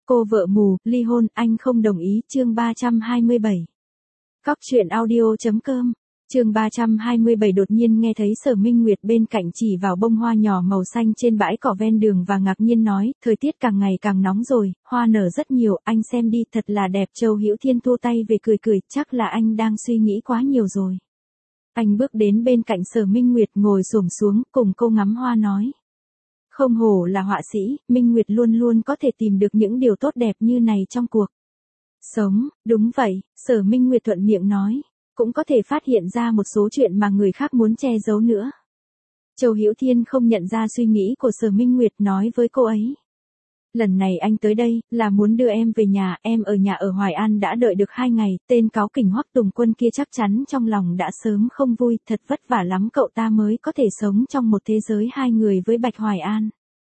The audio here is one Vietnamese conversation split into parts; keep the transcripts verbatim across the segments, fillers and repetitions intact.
Cô vợ mù, ly hôn, anh không đồng ý, chương ba trăm hai mươi bảy. Cóc truyện audio.com, chương ba trăm hai mươi bảy. Đột nhiên nghe thấy Sở Minh Nguyệt bên cạnh chỉ vào bông hoa nhỏ màu xanh trên bãi cỏ ven đường và ngạc nhiên nói, thời tiết càng ngày càng nóng rồi, hoa nở rất nhiều, anh xem đi, thật là đẹp. Châu Hữu Thiên thu tay về cười cười, chắc là anh đang suy nghĩ quá nhiều rồi. Anh bước đến bên cạnh Sở Minh Nguyệt ngồi xổm xuống, cùng cô ngắm hoa nói. Không hổ là họa sĩ, Minh Nguyệt luôn luôn có thể tìm được những điều tốt đẹp như này trong cuộc sống. Đúng vậy, Sở Minh Nguyệt thuận miệng nói, cũng có thể phát hiện ra một số chuyện mà người khác muốn che giấu nữa. Châu Hữu Thiên không nhận ra suy nghĩ của Sở Minh Nguyệt, nói với cô ấy. Lần này anh tới đây, là muốn đưa em về nhà, em ở nhà ở Hoài An đã đợi được hai ngày, tên cáu kỉnh Hoắc Tùng Quân kia chắc chắn trong lòng đã sớm không vui, thật vất vả lắm cậu ta mới có thể sống trong một thế giới hai người với Bạch Hoài An.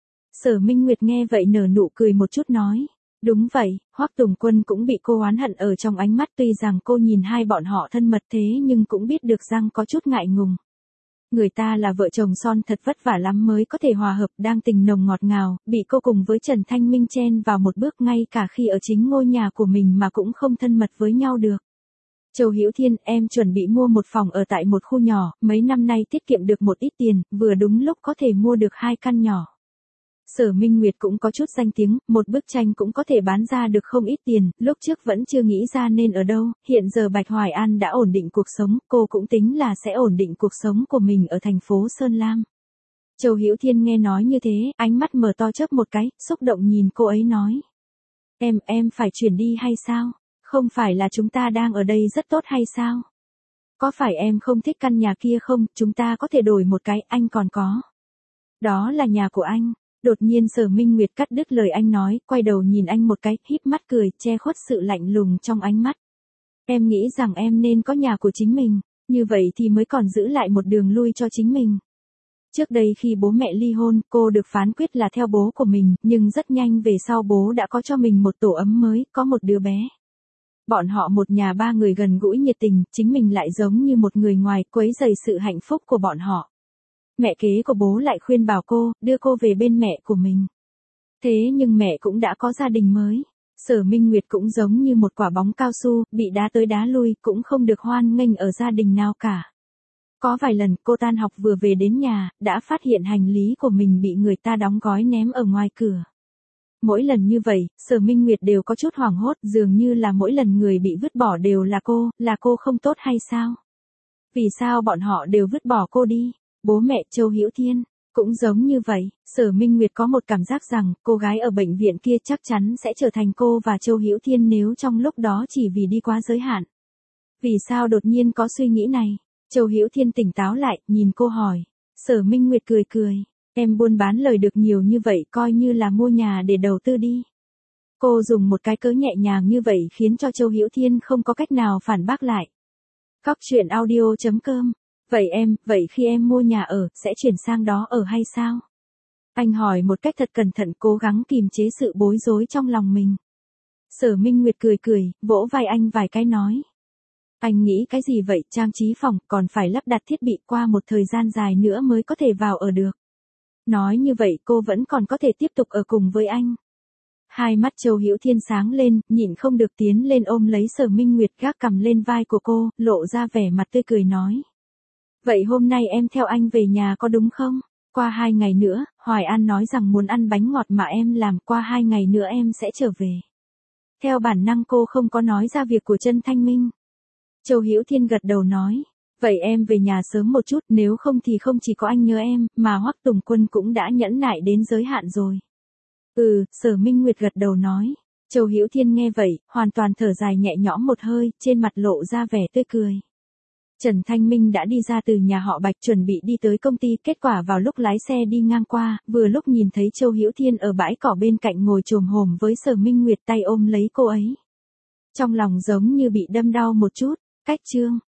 Sở Minh Nguyệt nghe vậy nở nụ cười một chút nói, đúng vậy, Hoắc Tùng Quân cũng bị cô oán hận ở trong ánh mắt, tuy rằng cô nhìn hai bọn họ thân mật thế nhưng cũng biết được rằng có chút ngại ngùng. Người ta là vợ chồng son thật vất vả lắm mới có thể hòa hợp, đang tình nồng ngọt ngào, bị cô cùng với Trần Thanh Minh chen vào một bước, ngay cả khi ở chính ngôi nhà của mình mà cũng không thân mật với nhau được. Châu Hữu Thiên, em chuẩn bị mua một phòng ở tại một khu nhỏ, mấy năm nay tiết kiệm được một ít tiền, vừa đúng lúc có thể mua được hai căn nhỏ. Sở Minh Nguyệt cũng có chút danh tiếng, một bức tranh cũng có thể bán ra được không ít tiền, lúc trước vẫn chưa nghĩ ra nên ở đâu, hiện giờ Bạch Hoài An đã ổn định cuộc sống, cô cũng tính là sẽ ổn định cuộc sống của mình ở thành phố Sơn Lam. Châu Hữu Thiên nghe nói như thế, ánh mắt mở to chớp một cái, xúc động nhìn cô ấy nói. Em, em phải chuyển đi hay sao? Không phải là chúng ta đang ở đây rất tốt hay sao? Có phải em không thích căn nhà kia không? Chúng ta có thể đổi một cái, anh còn có. Đó là nhà của anh. Đột nhiên Sở Minh Nguyệt cắt đứt lời anh nói, quay đầu nhìn anh một cái, híp mắt cười, che khuất sự lạnh lùng trong ánh mắt. Em nghĩ rằng em nên có nhà của chính mình, như vậy thì mới còn giữ lại một đường lui cho chính mình. Trước đây khi bố mẹ ly hôn, cô được phán quyết là theo bố của mình, nhưng rất nhanh về sau bố đã có cho mình một tổ ấm mới, có một đứa bé. Bọn họ một nhà ba người gần gũi nhiệt tình, chính mình lại giống như một người ngoài, quấy rầy sự hạnh phúc của bọn họ. Mẹ kế của bố lại khuyên bảo cô, đưa cô về bên mẹ của mình. Thế nhưng mẹ cũng đã có gia đình mới. Sở Minh Nguyệt cũng giống như một quả bóng cao su, bị đá tới đá lui, cũng không được hoan nghênh ở gia đình nào cả. Có vài lần cô tan học vừa về đến nhà, đã phát hiện hành lý của mình bị người ta đóng gói ném ở ngoài cửa. Mỗi lần như vậy, Sở Minh Nguyệt đều có chút hoảng hốt, dường như là mỗi lần người bị vứt bỏ đều là cô, là cô không tốt hay sao? Vì sao bọn họ đều vứt bỏ cô đi? Bố mẹ Châu Hữu Thiên cũng giống như vậy. Sở Minh Nguyệt có một cảm giác rằng cô gái ở bệnh viện kia chắc chắn sẽ trở thành cô và Châu Hữu Thiên nếu trong lúc đó chỉ vì đi quá giới hạn. Vì sao đột nhiên có suy nghĩ này? Châu Hữu Thiên tỉnh táo lại, nhìn cô hỏi. Sở Minh Nguyệt cười cười, em buôn bán lời được nhiều như vậy coi như là mua nhà để đầu tư đi. Cô dùng một cái cớ nhẹ nhàng như vậy khiến cho Châu Hữu Thiên không có cách nào phản bác lại. Cóc truyện audio.com. Vậy em, vậy khi em mua nhà ở, sẽ chuyển sang đó ở hay sao? Anh hỏi một cách thật cẩn thận, cố gắng kìm chế sự bối rối trong lòng mình. Sở Minh Nguyệt cười cười, vỗ vai anh vài cái nói. Anh nghĩ cái gì vậy, trang trí phòng, còn phải lắp đặt thiết bị, qua một thời gian dài nữa mới có thể vào ở được. Nói như vậy cô vẫn còn có thể tiếp tục ở cùng với anh. Hai mắt Châu Hữu Thiên sáng lên, nhịn không được tiến lên ôm lấy Sở Minh Nguyệt, gác cằm lên vai của cô, lộ ra vẻ mặt tươi cười nói. Vậy hôm nay em theo anh về nhà có đúng không? Qua hai ngày nữa, Hoài An nói rằng muốn ăn bánh ngọt mà em làm, qua hai ngày nữa em sẽ trở về. Theo bản năng cô không có nói ra việc của Trần Thanh Minh. Châu Hữu Thiên gật đầu nói, vậy em về nhà sớm một chút, nếu không thì không chỉ có anh nhớ em, mà Hoắc Tùng Quân cũng đã nhẫn nại đến giới hạn rồi. Ừ, Sở Minh Nguyệt gật đầu nói. Châu Hữu Thiên nghe vậy, hoàn toàn thở dài nhẹ nhõm một hơi, trên mặt lộ ra vẻ tươi cười. Trần Thanh Minh đã đi ra từ nhà họ Bạch chuẩn bị đi tới công ty, kết quả vào lúc lái xe đi ngang qua, vừa lúc nhìn thấy Châu Hữu Thiên ở bãi cỏ bên cạnh ngồi chồm hổm với Sở Minh Nguyệt, tay ôm lấy cô ấy. Trong lòng giống như bị đâm đau một chút. Cách chương